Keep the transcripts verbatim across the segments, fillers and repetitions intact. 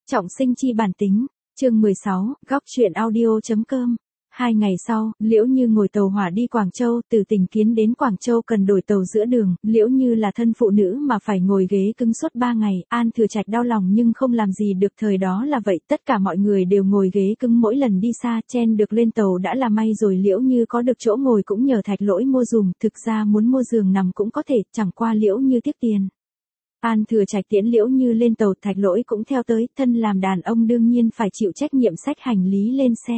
Trọng sinh chi bản tính, chương mười sáu, góc truyện audio.com. Hai ngày sau, Liễu Như ngồi tàu hỏa đi Quảng Châu, từ Tỉnh Kiến đến Quảng Châu cần đổi tàu giữa đường, Liễu Như là thân phụ nữ mà phải ngồi ghế cứng suốt ba ngày, An Thừa Trạch đau lòng nhưng không làm gì được, thời đó là vậy, tất cả mọi người đều ngồi ghế cứng mỗi lần đi xa, chen được lên tàu đã là may rồi, Liễu Như có được chỗ ngồi cũng nhờ Thạch Lỗi mua dùm, thực ra muốn mua giường nằm cũng có thể, chẳng qua Liễu Như tiếc tiền. An Thừa Trạch tiễn Liễu Như lên tàu, Thạch Lỗi cũng theo tới, thân làm đàn ông đương nhiên phải chịu trách nhiệm xách hành lý lên xe.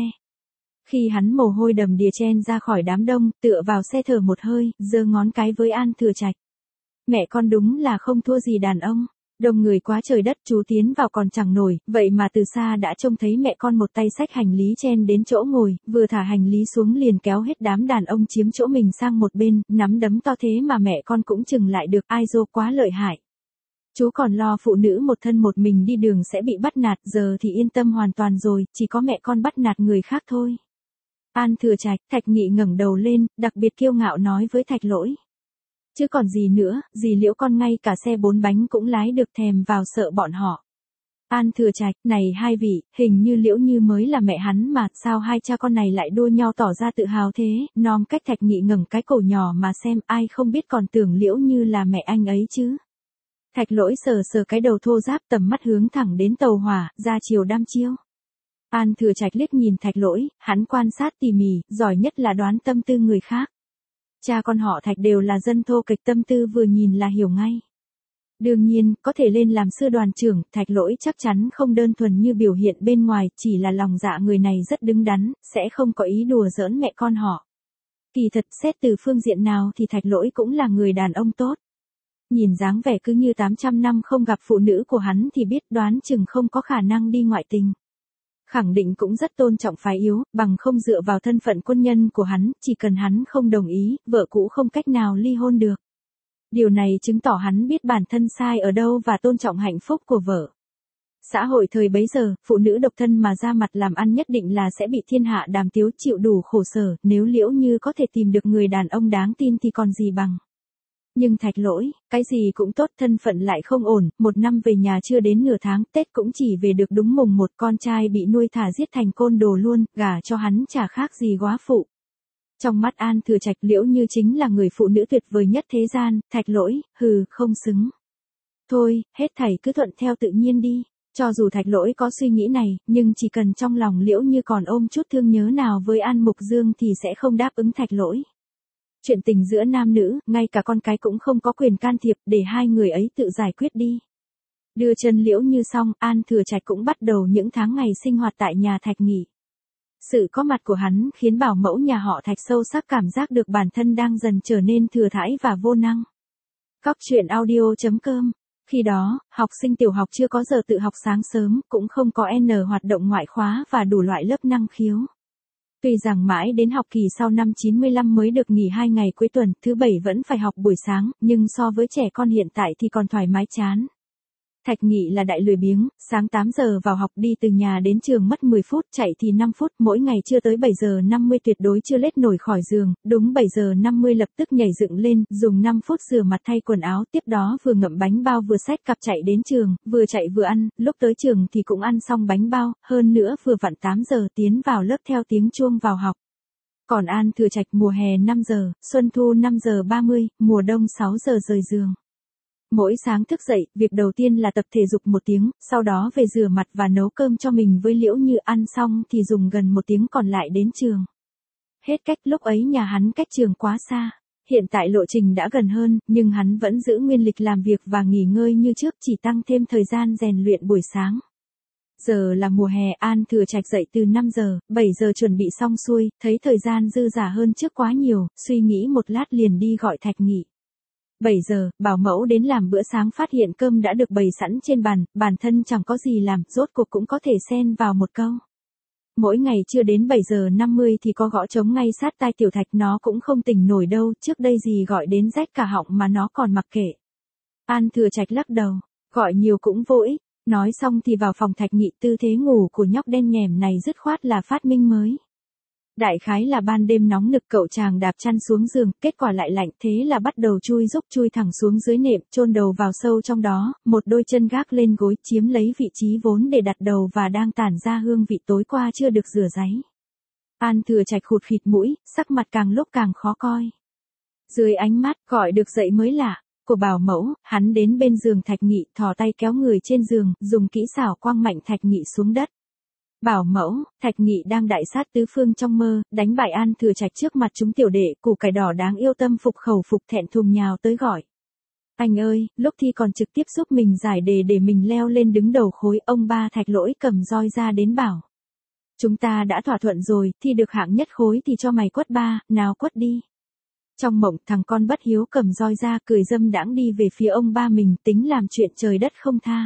Khi hắn mồ hôi đầm đìa chen ra khỏi đám đông, tựa vào xe thở một hơi, giơ ngón cái với An Thừa Trạch. Mẹ con đúng là không thua gì đàn ông. Đông người quá trời đất, chú tiến vào còn chẳng nổi, vậy mà từ xa đã trông thấy mẹ con một tay xách hành lý chen đến chỗ ngồi, vừa thả hành lý xuống liền kéo hết đám đàn ông chiếm chỗ mình sang một bên, nắm đấm to thế mà mẹ con cũng chừng lại được, ai dô quá lợi hại. Chú còn lo phụ nữ một thân một mình đi đường sẽ bị bắt nạt, giờ thì yên tâm hoàn toàn rồi, chỉ có mẹ con bắt nạt người khác thôi. An Thừa Trạch, Thạch Nghị ngẩng đầu lên, đặc biệt kiêu ngạo nói với Thạch Lỗi. Chứ còn gì nữa, dì Liễu con ngay cả xe bốn bánh cũng lái được, thèm vào sợ bọn họ. An Thừa Trạch, này hai vị, hình như Liễu Như mới là mẹ hắn mà, sao hai cha con này lại đua nhau tỏ ra tự hào thế, nom cách Thạch Nghị ngẩng cái cổ nhỏ mà xem, ai không biết còn tưởng Liễu Như là mẹ anh ấy chứ. Thạch Lỗi sờ sờ cái đầu thô ráp, tầm mắt hướng thẳng đến tàu hỏa, ra chiều đăm chiêu. An Thừa Trạch liếc nhìn Thạch Lỗi, hắn quan sát tỉ mỉ, giỏi nhất là đoán tâm tư người khác. Cha con họ Thạch đều là dân thô kịch, tâm tư vừa nhìn là hiểu ngay. Đương nhiên, có thể lên làm sư đoàn trưởng, Thạch Lỗi chắc chắn không đơn thuần như biểu hiện bên ngoài, chỉ là lòng dạ người này rất đứng đắn, sẽ không có ý đùa giỡn mẹ con họ. Kỳ thật, xét từ phương diện nào thì Thạch Lỗi cũng là người đàn ông tốt. Nhìn dáng vẻ cứ như tám trăm năm không gặp phụ nữ của hắn thì biết đoán chừng không có khả năng đi ngoại tình. Khẳng định cũng rất tôn trọng phái yếu, bằng không dựa vào thân phận quân nhân của hắn, chỉ cần hắn không đồng ý, vợ cũ không cách nào ly hôn được. Điều này chứng tỏ hắn biết bản thân sai ở đâu và tôn trọng hạnh phúc của vợ. Xã hội thời bấy giờ, phụ nữ độc thân mà ra mặt làm ăn nhất định là sẽ bị thiên hạ đàm tiếu, chịu đủ khổ sở, nếu Liễu Như có thể tìm được người đàn ông đáng tin thì còn gì bằng. Nhưng Thạch Lỗi, cái gì cũng tốt, thân phận lại không ổn, một năm về nhà chưa đến nửa tháng, Tết cũng chỉ về được đúng mùng một, con trai bị nuôi thả giết thành côn đồ luôn, gả cho hắn chả khác gì góa phụ. Trong mắt An Thừa Trạch, Liễu Như chính là người phụ nữ tuyệt vời nhất thế gian, Thạch Lỗi, hừ, không xứng. Thôi, hết thảy cứ thuận theo tự nhiên đi. Cho dù Thạch Lỗi có suy nghĩ này, nhưng chỉ cần trong lòng Liễu Như còn ôm chút thương nhớ nào với An Mục Dương thì sẽ không đáp ứng Thạch Lỗi. Chuyện tình giữa nam nữ, ngay cả con cái cũng không có quyền can thiệp, để hai người ấy tự giải quyết đi. Đưa chân Liễu Như xong, An Thừa Trạch cũng bắt đầu những tháng ngày sinh hoạt tại nhà Thạch Nghị. Sự có mặt của hắn khiến bảo mẫu nhà họ Thạch sâu sắc cảm giác được bản thân đang dần trở nên thừa thãi và vô năng. Góc truyện audio.com. Khi đó, học sinh tiểu học chưa có giờ tự học sáng sớm, cũng không có N hoạt động ngoại khóa và đủ loại lớp năng khiếu. Tuy rằng mãi đến học kỳ sau năm chín mươi lăm mới được nghỉ hai ngày cuối tuần, thứ bảy vẫn phải học buổi sáng, nhưng so với trẻ con hiện tại thì còn thoải mái chán. Thạch Nghị là đại lười biếng, sáng tám giờ vào học, đi từ nhà đến trường mất mười phút, chạy thì năm phút, mỗi ngày chưa tới bảy giờ năm mươi tuyệt đối chưa lết nổi khỏi giường, đúng bảy giờ năm mươi lập tức nhảy dựng lên, dùng năm phút rửa mặt thay quần áo, tiếp đó vừa ngậm bánh bao vừa xách cặp chạy đến trường, vừa chạy vừa ăn, lúc tới trường thì cũng ăn xong bánh bao, hơn nữa vừa vặn tám giờ tiến vào lớp theo tiếng chuông vào học. Còn An Thừa Trạch mùa hè năm giờ, xuân thu năm giờ ba mươi, mùa đông sáu giờ rời giường. Mỗi sáng thức dậy, việc đầu tiên là tập thể dục một tiếng, sau đó về rửa mặt và nấu cơm cho mình với Liễu Như, ăn xong thì dùng gần một tiếng còn lại đến trường. Hết cách, lúc ấy nhà hắn cách trường quá xa. Hiện tại lộ trình đã gần hơn, nhưng hắn vẫn giữ nguyên lịch làm việc và nghỉ ngơi như trước, chỉ tăng thêm thời gian rèn luyện buổi sáng. Giờ là mùa hè, An Thừa Trạch dậy từ năm giờ, bảy giờ chuẩn bị xong xuôi, thấy thời gian dư dả hơn trước quá nhiều, suy nghĩ một lát liền đi gọi Thạch Nghị. bảy giờ, bảo mẫu đến làm bữa sáng, phát hiện cơm đã được bày sẵn trên bàn, bản thân chẳng có gì làm, rốt cuộc cũng có thể xen vào một câu. Mỗi ngày chưa đến bảy giờ năm mươi thì có gõ trống ngay sát tai tiểu Thạch, nó cũng không tỉnh nổi đâu, trước đây gì gọi đến rách cả họng mà nó còn mặc kệ. An Thừa Trạch lắc đầu, gọi nhiều cũng vô ích, nói xong thì vào phòng Thạch Nghị, tư thế ngủ của nhóc đen nhèm này dứt khoát là phát minh mới. Đại khái là ban đêm nóng nực cậu chàng đạp chăn xuống giường, kết quả lại lạnh thế là bắt đầu chui rúc chui thẳng xuống dưới nệm, chôn đầu vào sâu trong đó, một đôi chân gác lên gối chiếm lấy vị trí vốn để đặt đầu và đang tản ra hương vị tối qua chưa được rửa ráy. An Thừa Trạch khụt khịt mũi, sắc mặt càng lúc càng khó coi. Dưới ánh mắt gọi được dậy mới lạ của bảo mẫu, hắn đến bên giường Thạch Nghị, thò tay kéo người trên giường, dùng kỹ xảo quăng mạnh Thạch Nghị xuống đất. Bảo mẫu, Thạch Nghị đang đại sát tứ phương trong mơ, đánh bại An Thừa Trạch trước mặt chúng tiểu đệ, củ cải đỏ đáng yêu tâm phục khẩu phục thẹn thùng nhào tới gọi. Anh ơi, lúc thi còn trực tiếp giúp mình giải đề để mình leo lên đứng đầu khối, ông ba Thạch Lỗi cầm roi ra đến bảo. Chúng ta đã thỏa thuận rồi, thi được hạng nhất khối thì cho mày quất ba, nào quất đi. Trong mộng, thằng con bất hiếu cầm roi ra cười dâm đãng đi về phía ông ba mình, tính làm chuyện trời đất không tha.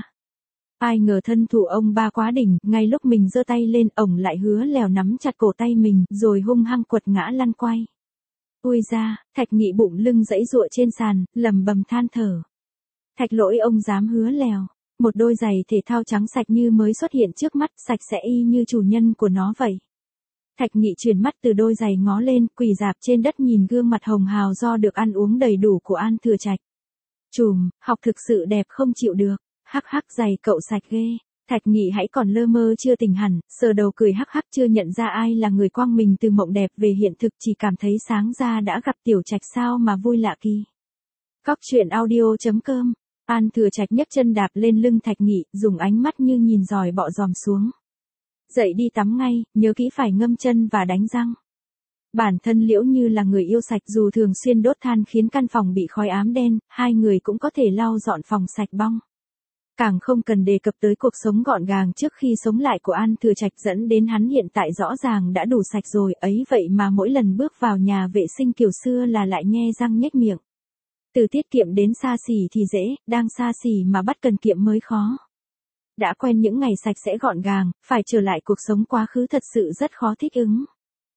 Ai ngờ thân thủ ông ba quá đỉnh, ngay lúc mình giơ tay lên, ổng lại hứa lèo nắm chặt cổ tay mình, rồi hung hăng quật ngã lăn quay. Ui ra, Thạch Nghị bụng lưng giãy giụa trên sàn, lầm bầm than thở. Thạch Lỗi ông dám hứa lèo, một đôi giày thể thao trắng sạch như mới xuất hiện trước mắt, sạch sẽ y như chủ nhân của nó vậy. Thạch Nghị chuyển mắt từ đôi giày ngó lên, quỳ rạp trên đất nhìn gương mặt hồng hào do được ăn uống đầy đủ của An Thừa Trạch. Chùm, học thực sự đẹp không chịu được, hắc hắc giày cậu sạch ghê. Thạch Nghị hãy còn lơ mơ chưa tỉnh hẳn, sờ đầu cười hắc hắc chưa nhận ra ai là người quăng mình từ mộng đẹp về hiện thực, chỉ cảm thấy sáng ra đã gặp Tiểu Trạch sao mà vui lạ kỳ. Góc truyện audio chấm com. An Thừa Trạch nhấc chân đạp lên lưng Thạch Nghị, dùng ánh mắt như nhìn giòi bọ dòm xuống. Dậy đi tắm ngay, nhớ kỹ phải ngâm chân và đánh răng. Bản thân Liễu Như là người yêu sạch, dù thường xuyên đốt than khiến căn phòng bị khói ám đen, hai người cũng có thể lau dọn phòng sạch bong. Càng không cần đề cập tới cuộc sống gọn gàng trước khi sống lại của An Thừa Trạch, dẫn đến hắn hiện tại rõ ràng đã đủ sạch rồi, ấy vậy mà mỗi lần bước vào nhà vệ sinh kiểu xưa là lại nhe răng nhếch miệng. Từ tiết kiệm đến xa xỉ thì dễ, đang xa xỉ mà bắt cần kiệm mới khó. Đã quen những ngày sạch sẽ gọn gàng, phải trở lại cuộc sống quá khứ thật sự rất khó thích ứng.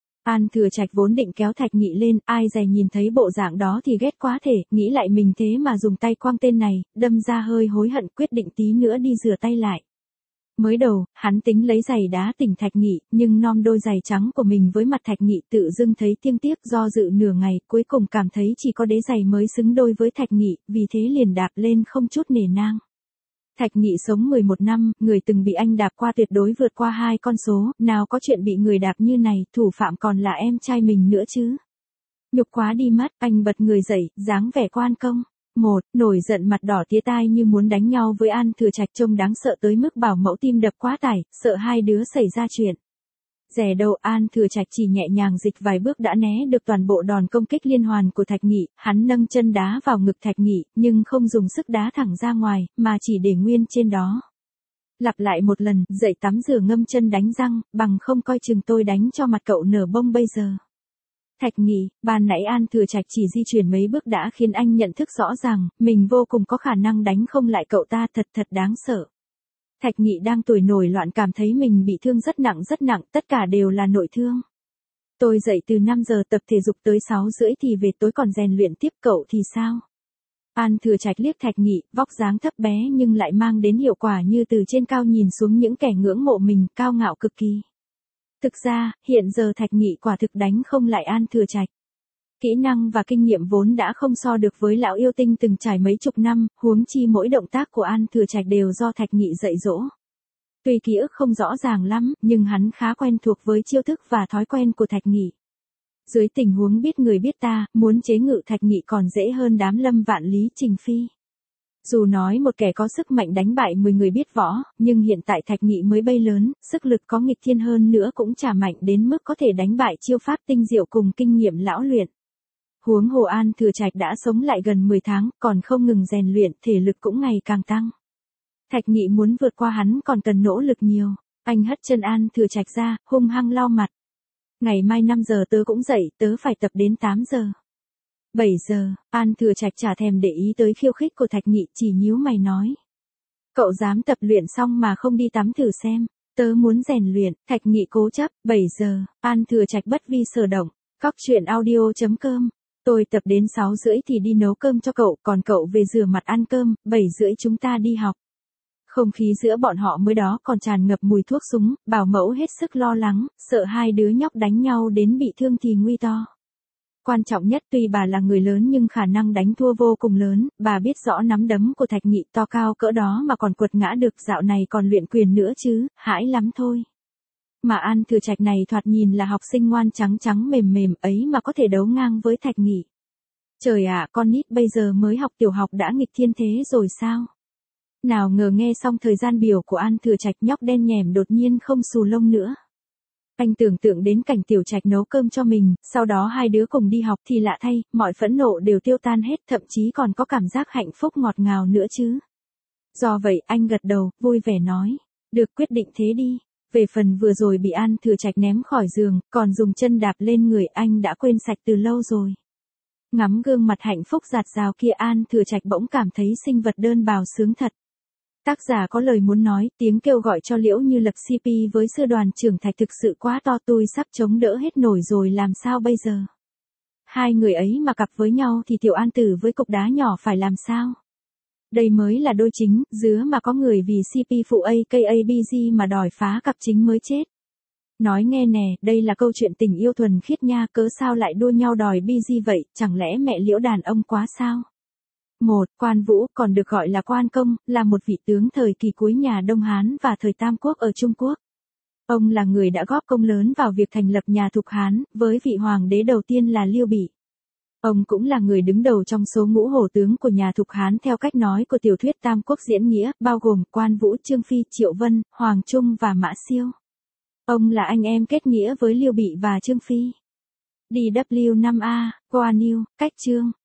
An Thừa Trạch vốn định kéo Thạch Nghị lên, ai dè nhìn thấy bộ dạng đó thì ghét quá thể, nghĩ lại mình thế mà dùng tay quăng tên này, đâm ra hơi hối hận, quyết định tí nữa đi rửa tay lại. Mới đầu, hắn tính lấy giày đá tỉnh Thạch Nghị, nhưng nom đôi giày trắng của mình với mặt Thạch Nghị tự dưng thấy tiếc tiếc, do dự nửa ngày, cuối cùng cảm thấy chỉ có đế giày mới xứng đôi với Thạch Nghị, vì thế liền đạp lên không chút nể nang. Thạch Nghị sống mười một năm, người từng bị anh đạp qua tuyệt đối vượt qua hai con số, nào có chuyện bị người đạp như này, thủ phạm còn là em trai mình nữa chứ. Nhục quá đi mất, anh bật người dậy, dáng vẻ quan công. Một, nổi giận mặt đỏ tía tai như muốn đánh nhau với An Thừa Trạch, trông đáng sợ tới mức bảo mẫu tim đập quá tải, sợ hai đứa xảy ra chuyện. Rẻ đầu, An Thừa Trạch chỉ nhẹ nhàng dịch vài bước đã né được toàn bộ đòn công kích liên hoàn của Thạch Nghị, hắn nâng chân đá vào ngực Thạch Nghị, nhưng không dùng sức đá thẳng ra ngoài, mà chỉ để nguyên trên đó. Lặp lại một lần, dậy tắm rửa ngâm chân đánh răng, bằng không coi chừng tôi đánh cho mặt cậu nở bông bây giờ. Thạch Nghị, ban nãy An Thừa Trạch chỉ di chuyển mấy bước đã khiến anh nhận thức rõ ràng, mình vô cùng có khả năng đánh không lại cậu ta, thật thật đáng sợ. Thạch Nghị đang tuổi nổi loạn cảm thấy mình bị thương rất nặng rất nặng, tất cả đều là nội thương. Tôi dậy từ năm giờ tập thể dục tới sáu rưỡi thì về, tối còn rèn luyện tiếp, cậu thì sao? An Thừa Trạch liếc Thạch Nghị, vóc dáng thấp bé nhưng lại mang đến hiệu quả như từ trên cao nhìn xuống những kẻ ngưỡng mộ mình, cao ngạo cực kỳ. Thực ra, hiện giờ Thạch Nghị quả thực đánh không lại An Thừa Trạch. Kỹ năng và kinh nghiệm vốn đã không so được với lão yêu tinh từng trải mấy chục năm, huống chi mỗi động tác của An Thừa Trạch đều do Thạch Nghị dạy dỗ. Tuy ký ức không rõ ràng lắm, nhưng hắn khá quen thuộc với chiêu thức và thói quen của Thạch Nghị. Dưới tình huống biết người biết ta, muốn chế ngự Thạch Nghị còn dễ hơn đám Lâm Vạn Lý Trình Phi. Dù nói một kẻ có sức mạnh đánh bại mười người biết võ, nhưng hiện tại Thạch Nghị mới bay lớn, sức lực có nghịch thiên hơn nữa cũng chả mạnh đến mức có thể đánh bại chiêu pháp tinh diệu cùng kinh nghiệm lão luyện. Huống hồ An Thừa Trạch đã sống lại gần mười tháng, còn không ngừng rèn luyện, thể lực cũng ngày càng tăng. Thạch Nghị muốn vượt qua hắn còn cần nỗ lực nhiều. Anh hất chân An Thừa Trạch ra, hung hăng lau mặt. Ngày mai năm giờ tớ cũng dậy, tớ phải tập đến tám giờ. bảy giờ, An Thừa Trạch chả thèm để ý tới khiêu khích của Thạch Nghị, chỉ nhíu mày nói. Cậu dám tập luyện xong mà không đi tắm thử xem, tớ muốn rèn luyện. Thạch Nghị cố chấp. Bảy giờ, An Thừa Trạch bất vi sở động. Góc truyện audio chấm com. Tôi tập đến sáu rưỡi thì đi nấu cơm cho cậu, còn cậu về rửa mặt ăn cơm, bảy rưỡi chúng ta đi học. Không khí giữa bọn họ mới đó còn tràn ngập mùi thuốc súng, bảo mẫu hết sức lo lắng, sợ hai đứa nhóc đánh nhau đến bị thương thì nguy to. Quan trọng nhất tuy bà là người lớn nhưng khả năng đánh thua vô cùng lớn, bà biết rõ nắm đấm của Thạch Nghị to cao cỡ đó mà còn quật ngã được, dạo này còn luyện quyền nữa chứ, hãi lắm thôi. Mà An Thừa Trạch này thoạt nhìn là học sinh ngoan trắng trắng mềm mềm ấy mà có thể đấu ngang với Thạch Nghị. Trời ạ, con nít bây giờ mới học tiểu học đã nghịch thiên thế rồi sao? Nào ngờ nghe xong thời gian biểu của An Thừa Trạch, nhóc đen nhẻm đột nhiên không xù lông nữa. Anh tưởng tượng đến cảnh Tiểu Trạch nấu cơm cho mình, sau đó hai đứa cùng đi học thì lạ thay, mọi phẫn nộ đều tiêu tan hết, thậm chí còn có cảm giác hạnh phúc ngọt ngào nữa chứ. Do vậy anh gật đầu, vui vẻ nói, được, quyết định thế đi. Về phần vừa rồi bị An Thừa Trạch ném khỏi giường, còn dùng chân đạp lên người, anh đã quên sạch từ lâu rồi. Ngắm gương mặt hạnh phúc dạt dào kia, An Thừa Trạch bỗng cảm thấy sinh vật đơn bào sướng thật. Tác giả có lời muốn nói, tiếng kêu gọi cho Liễu Như lập xê pê với sư đoàn trưởng Thạch thực sự quá to, tôi sắp chống đỡ hết nổi rồi, làm sao bây giờ? Hai người ấy mà cặp với nhau thì Tiểu An Tử với cục đá nhỏ phải làm sao? Đây mới là đôi chính, dứa mà có người vì xê pê phụ a ca a bê giê mà đòi phá cặp chính mới chết. Nói nghe nè, đây là câu chuyện tình yêu thuần khiết nha, cớ sao lại đua nhau đòi bê giê vậy, chẳng lẽ mẹ Liễu đàn ông quá sao? Một, Quan Vũ, còn được gọi là Quan Công, là một vị tướng thời kỳ cuối nhà Đông Hán và thời Tam Quốc ở Trung Quốc. Ông là người đã góp công lớn vào việc thành lập nhà Thục Hán, với vị hoàng đế đầu tiên là Liêu Bị. Ông cũng là người đứng đầu trong số ngũ hổ tướng của nhà Thục Hán theo cách nói của tiểu thuyết Tam Quốc diễn nghĩa, bao gồm Quan Vũ, Trương Phi, Triệu Vân, Hoàng Trung và Mã Siêu. Ông là anh em kết nghĩa với Liêu Bị và Trương Phi. đê vê kép năm A, Qua New, cách chương.